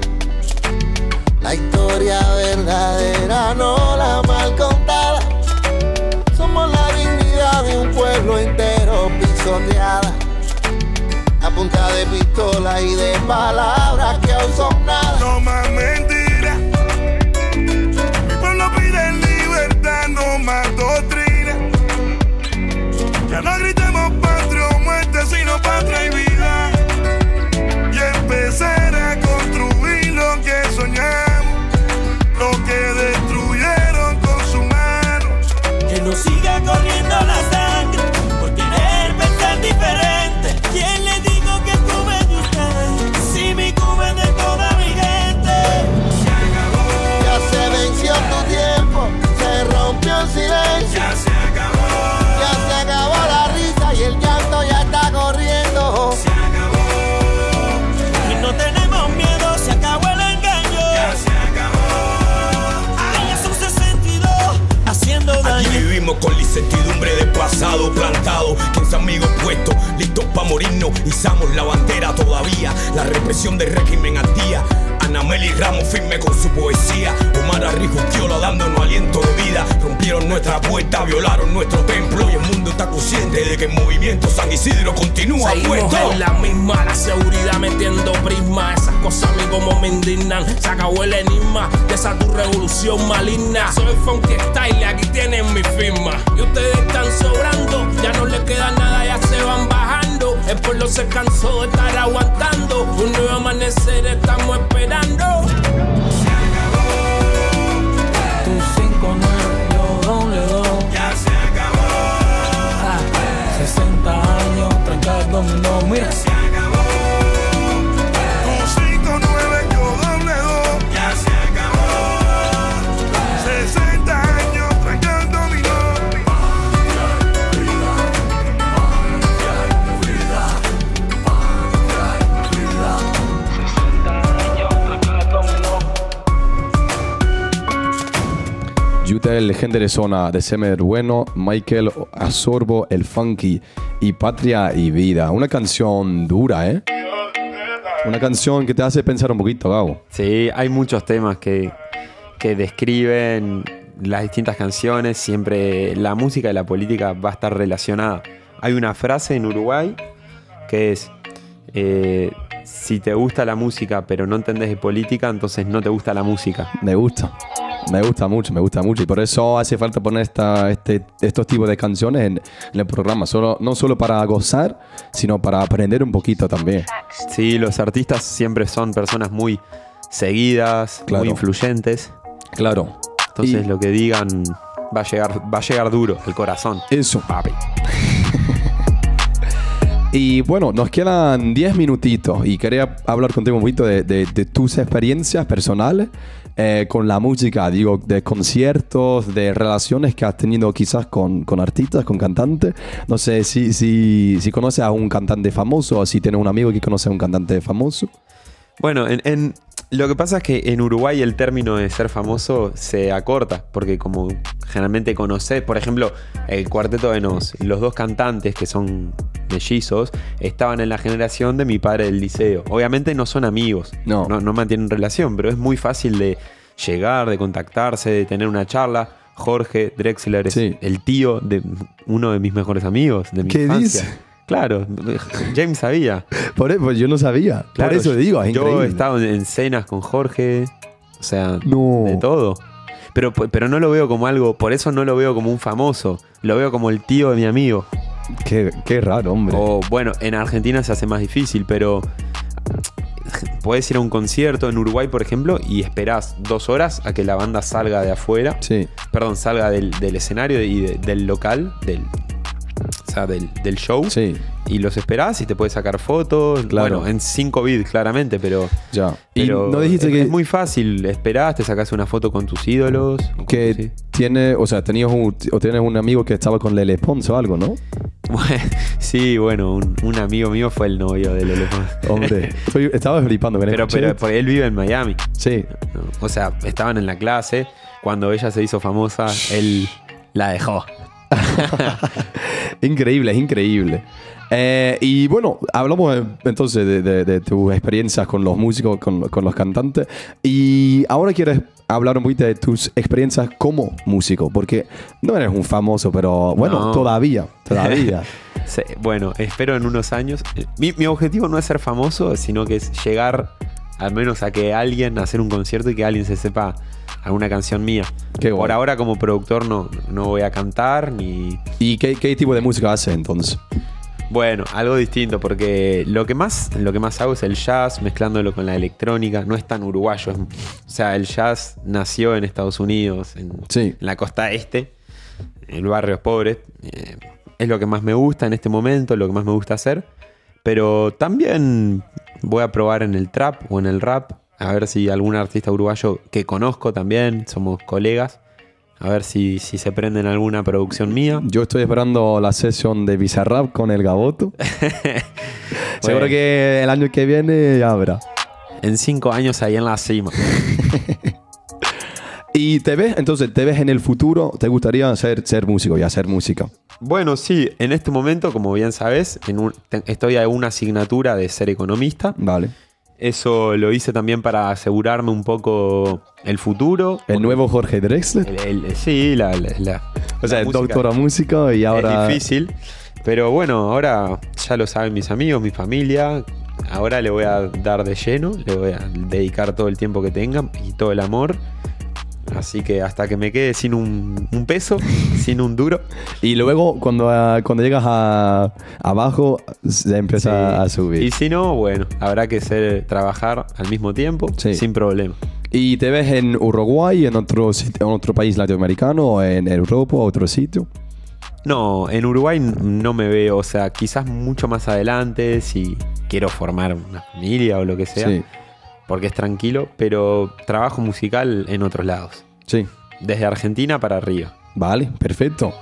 La historia verdadera, no la mal contada. Somos la dignidad de un pueblo entero pisoteada. A punta de pistola y de palabras que aún son nada. No más mentiras. Mi pueblo pide libertad, no más doctrina. Ya no gritemos patria o muerte, sino patria y vida. Y empezar a construir lo que soñamos, lo que destruyeron con su mano. Que no siga corriendo la sangre por querer pensar diferente. ¿Quién le dijo que Cuba es de usted? Si mi Cuba es de toda mi gente. Se acabó. Ya se venció tu tiempo, se rompió el silencio. Ya se acabó. Ya se acabó la risa y el llanto ya está corriendo. Se acabó. Y no tenemos miedo, se acabó el engaño. Ya se acabó. Ay, esos sesenta y dos haciendo daño. Aquí vivimos con la incertidumbre del pasado plantado, quince amigos puestos, listos pa' morirnos, izamos la bandera todavía, la represión del régimen al día. Ana Meli Ramos firme con su poesía, Omar Arrijuquiola dándonos aliento de vida. Rompieron nuestra puerta, violaron nuestro templo y el mundo está consciente de que el movimiento San Isidro continúa Seguimos puesto. en la misma, la seguridad metiendo prisma. Esas cosas a mí como me indignan. Se acabó el enigma de esa tu revolución maligna. Soy funky style y aquí tienen mi firma. Y ustedes están sobrando, ya no les queda nada, ya se van bajando. El pueblo se cansó de estar aguantando. Un nuevo amanecer estamos esperando. Se acabó. Tu cinco nueve, yo doble dos. Ya se acabó. Ah, sesenta años, tranca el dominó, mira. Se acabó. Tu cinco nueve, yo doble dos. Ya se acabó. sesenta años, tranca el dominó. Yutel, gente de zona de Semer Bueno, Michael Asorbo, El Funky y Patria y Vida. Una canción dura, ¿eh? Una canción que te hace pensar un poquito, Gabo. Sí, hay muchos temas que, que describen las distintas canciones. Siempre la música y la política va a estar relacionada. Hay una frase en Uruguay que es: eh, si te gusta la música pero no entendés de política, entonces no te gusta la música. Me gusta. Me gusta mucho, me gusta mucho. Y por eso hace falta poner esta, este, estos tipos de canciones en, en el programa. Solo, no solo para gozar, sino para aprender un poquito también. Sí, los artistas siempre son personas muy seguidas, Claro. muy influyentes. Claro. Entonces Y- lo que digan va a llegar, va a llegar duro al corazón. Eso. Papi. Y bueno, nos quedan diez minutitos y quería hablar contigo un poquito de, de, de tus experiencias personales eh, con la música, digo, de conciertos, de relaciones que has tenido quizás con, con artistas, con cantantes. No sé si, si, si conoces a un cantante famoso o si tienes un amigo que conoce a un cantante famoso. Bueno, en, en- lo que pasa es que en Uruguay el término de ser famoso se acorta, porque como generalmente conocés, por ejemplo, el Cuarteto de Nos, los dos cantantes que son mellizos, estaban en la generación de mi padre del liceo. Obviamente no son amigos, No. no, no mantienen relación, pero es muy fácil de llegar, de contactarse, de tener una charla. Jorge Drexler es Sí. el tío de uno de mis mejores amigos de mi ¿Qué infancia. dice? Claro, James sabía. Por eso, yo no sabía. Claro, Por eso digo, es yo increíble. he estado en, en cenas con Jorge, o sea, No. de todo. Pero, pero no lo veo como algo, por eso no lo veo como un famoso, lo veo como el tío de mi amigo. Qué, qué raro, hombre. O bueno, en Argentina se hace más difícil, pero podés ir a un concierto en Uruguay, por ejemplo, y esperás dos horas a que la banda salga de afuera. Sí. Perdón, salga del, del escenario y de- del local, del, o sea, del, del show. Sí. Y los esperás y te puedes sacar fotos. Claro. Bueno, en cinco bits, claramente, pero. Ya. Y pero no dijiste es, que, es muy fácil. Esperás, te sacas una foto con tus ídolos. o con que tus- sí. tiene, o sea, tenías un, o tienes un amigo que estaba con Lele Pons o algo, ¿no? Sí, bueno, un, un amigo mío fue el novio de Lele Pons. Hombre, estoy- estaba flipando. con el Pero, pero chat. porque él vive en Miami. Sí. ¿no? O sea, estaban en la clase. Cuando ella se hizo famosa, él la dejó. Increíble, es increíble. Eh, y bueno, hablamos eh, entonces de, de- de tus experiencias con los músicos, con, con los cantantes. Y ahora quieres hablar un poquito de tus experiencias como músico, porque no eres un famoso, pero bueno, No. todavía, todavía. Sí, bueno, espero en unos años. Eh, Mi, mi objetivo no es ser famoso, sino que es llegar al menos a que alguien, a hacer un concierto y que alguien se sepa alguna canción mía. Qué guay. Por ahora como productor no, no voy a cantar ni... ¿Y qué, qué tipo de música haces entonces? Bueno, algo distinto, porque lo que más, lo que más hago es el jazz, mezclándolo con la electrónica. No es tan uruguayo. es- o sea, el jazz nació en Estados Unidos, en, Sí. en la costa este, en barrios pobres. Eh, es lo que más me gusta en este momento, lo que más me gusta hacer. Pero también voy a probar en el trap o en el rap. A ver si algún artista uruguayo que conozco también, somos colegas. A ver si, si se prenden alguna producción mía. Yo estoy esperando la sesión de Bizarrap con el Gaboto. Seguro Bueno. que el año que viene ya habrá. En cinco años ahí en la cima. ¿Y te ves, entonces, te ves en el futuro? ¿Te gustaría ser, ser músico y hacer música? Bueno, sí, en este momento, como bien sabes, en un- te- estoy a una asignatura de ser economista. Vale. Eso lo hice también para asegurarme un poco el futuro. El nuevo Jorge Drexler. El- el- sí, la, la- la- O sea, la el música doctor a música y ahora... es difícil. Pero bueno, ahora ya lo saben mis amigos, mi familia. Ahora le voy a dar de lleno, le voy a dedicar todo el tiempo que tenga y todo el amor. Así que hasta que me quede sin un, un peso, sin un duro. Y luego, cuando, ah, cuando llegas a, abajo, se empieza Sí. a subir. Y si no, bueno, habrá que ser, trabajar al mismo tiempo, Sí. sin problema. ¿Y te ves en Uruguay, en otro, sit- en otro país latinoamericano, o en Europa, otro sitio? No, en Uruguay no me veo, o sea, quizás mucho más adelante si quiero formar una familia o lo que sea, Sí, porque es tranquilo, pero trabajo musical en otros lados, sí. desde Argentina para arriba. Vale, perfecto.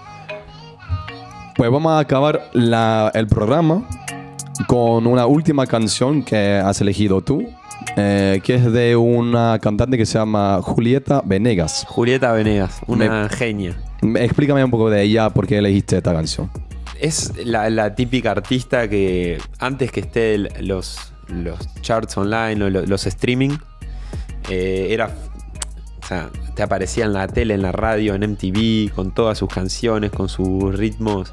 Pues vamos a acabar la- el programa con una última canción que has elegido tú, eh, que es de una cantante que se llama Julieta Venegas. Julieta Venegas, una genia. Me- Explícame un poco de ella, por qué elegiste esta canción. Es la, la típica artista que antes que esté el- los, los charts online o lo- los streaming, eh, era, o sea, te aparecía en la tele, en la radio, en M T V, con todas sus canciones, con sus ritmos.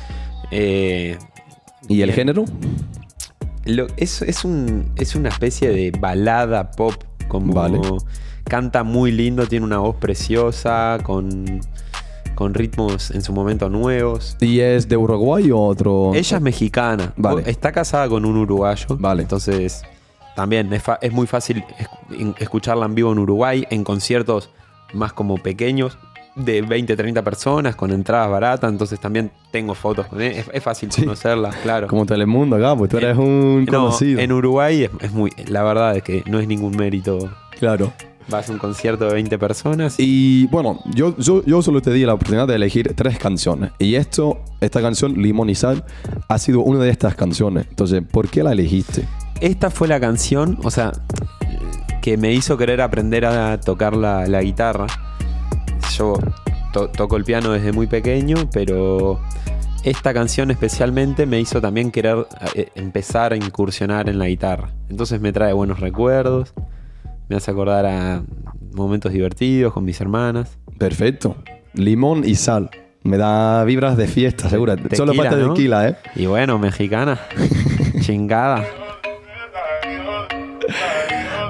eh, ¿Y el bien. género? Lo- es, es, un, es una especie de balada pop, como Vale. canta muy lindo, tiene una voz preciosa, con, con ritmos en su momento nuevos. ¿Y es de Uruguay o otro? Ella es mexicana. Vale. Está casada con un uruguayo. Vale. Entonces, también es, fa- es muy fácil es- en- escucharla en vivo en Uruguay, en conciertos más como pequeños, de veinte, treinta personas, con entradas baratas. Entonces también tengo fotos con ella. Es, es fácil Sí. conocerla, claro. Como Telemundo acá, pues tú eres un No, conocido. en Uruguay es, es muy. La verdad es que no es ningún mérito. Claro. Vas a un concierto de veinte personas. Y bueno, yo, yo, yo solo te di la oportunidad de elegir tres canciones. Y esto, esta canción, Limón y Sal, ha sido una de estas canciones. Entonces, ¿por qué la elegiste? Esta fue la canción, o sea, que me hizo querer aprender a tocar la, la guitarra. Yo to- toco el piano desde muy pequeño, pero esta canción especialmente me hizo también querer eh, empezar a incursionar en la guitarra. Entonces me trae buenos recuerdos, me hace acordar a momentos divertidos con mis hermanas. Perfecto. Limón y Sal. Me da vibras de fiesta, seguro. Tequila, Solo falta ¿no? tequila, ¿eh? Y bueno, mexicana, chingada.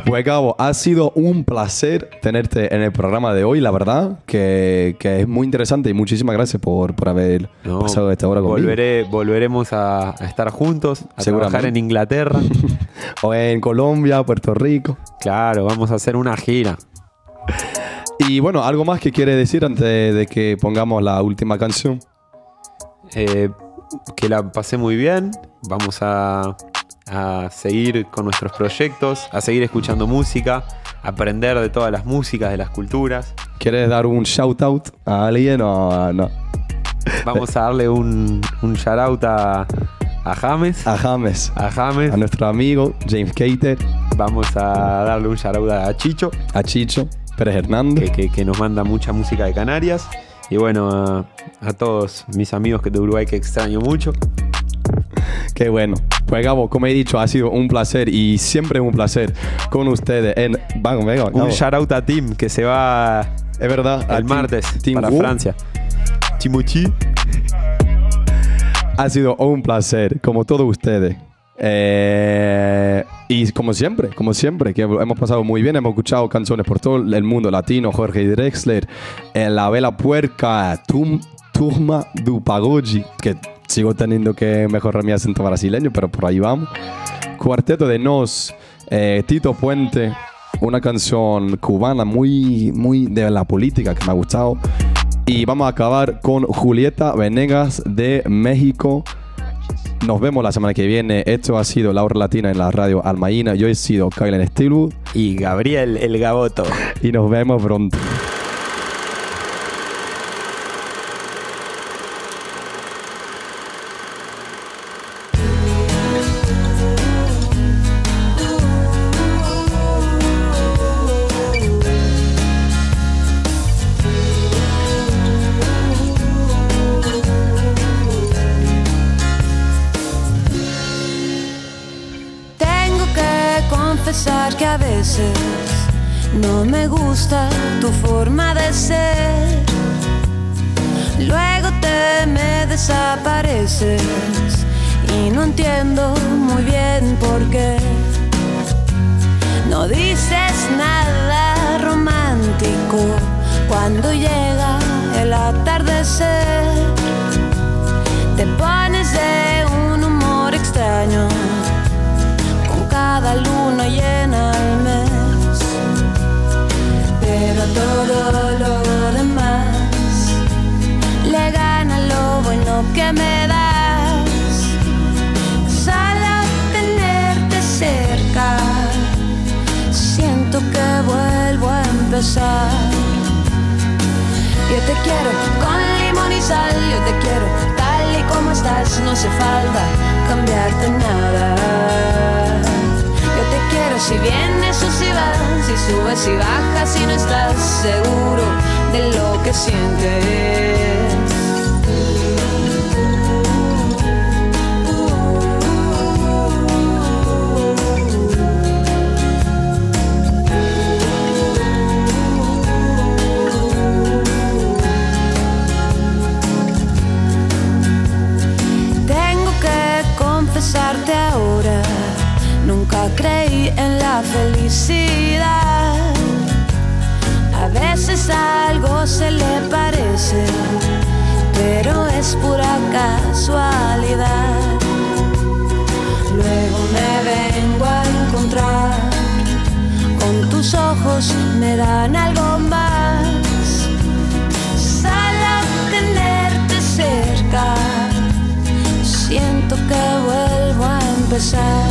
Pues Gabo, ha sido un placer tenerte en el programa de hoy, la verdad, que, que es muy interesante y muchísimas gracias por, por haber No, pasado esta hora conmigo. volveré, volveremos a, a estar juntos, a trabajar en Inglaterra. O en Colombia, Puerto Rico. Claro, vamos a hacer una gira. Y bueno, ¿algo más que quiere decir antes de que pongamos la última canción? Eh, que la pasé muy bien. Vamos a, a seguir con nuestros proyectos, a seguir escuchando música, aprender de todas las músicas, de las culturas. ¿Quieres dar un shout out a alguien o no? Vamos a darle un, un shout out a, a James. A James. A James. A nuestro amigo James Cater. Vamos a darle un shout out a Chicho. A Chicho Pérez Hernández. Que, que, que nos manda mucha música de Canarias. Y bueno, a, a todos mis amigos que de Uruguay que extraño mucho. Qué bueno. Pues Gabo, como he dicho, ha sido un placer y siempre un placer con ustedes en... Vamos, venga, un shout out a Tim que se va es verdad, el martes Team para Wu. Francia. Chimuchi. Ha sido un placer, como todos ustedes. Eh, y como siempre, como siempre, que hemos pasado muy bien, hemos escuchado canciones por todo el mundo latino, Jorge Drexler, eh, La Vela Puerca, Tum, Turma do Pagode, que sigo teniendo que mejorar mi acento brasileño, pero por ahí vamos. Cuarteto de Nos, eh, Tito Puente, una canción cubana muy, muy de la política que me ha gustado. Y vamos a acabar con Julieta Venegas de México. Nos vemos la semana que viene. Esto ha sido La Hora Latina en la radio Almaína. Yo he sido Kylen Steelwood. Y Gabriel el Gaboto. Y nos vemos pronto. Que a veces no me gusta tu forma de ser. Luego te me desapareces y no entiendo muy bien por qué. No dices nada romántico cuando llega el atardecer. Te pones de un humor extraño cada luna llena al mes, pero a todo lo demás le gana lo bueno que me das. Solo tenerte cerca, siento que vuelvo a empezar. Yo te quiero con limón y sal, yo te quiero tal y como estás, no hace falta cambiarte nada. Yo te quiero si vienes o si vas, si subes y bajas, si no estás seguro de lo que sientes. Tengo que confesarte ahora, nunca creí en la felicidad. A veces algo se le parece, pero es pura casualidad. Luego me vengo a encontrar con tus ojos, me dan algo más. Solo tenerte cerca, siento que vuelvo a empezar.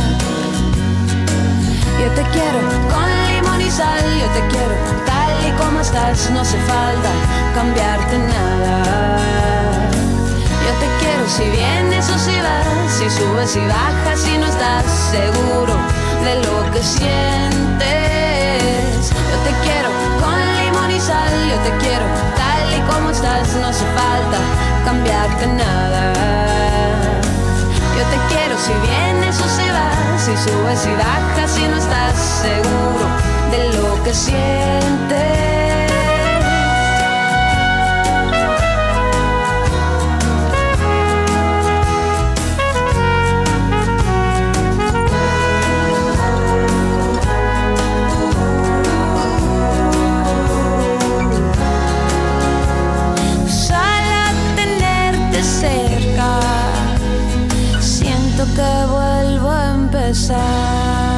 Yo te quiero con limón y sal, yo te quiero tal y como estás, no hace falta cambiarte nada. Yo te quiero si vienes o si vas, si subes y bajas, si no estás seguro de lo que sientes. Yo te quiero con limón y sal, yo te quiero tal y como estás, no hace falta cambiarte nada. Yo te quiero si vienes o si vas, si subes y bajas, si no estás seguro de lo que sientes. que vuelvo a empezar.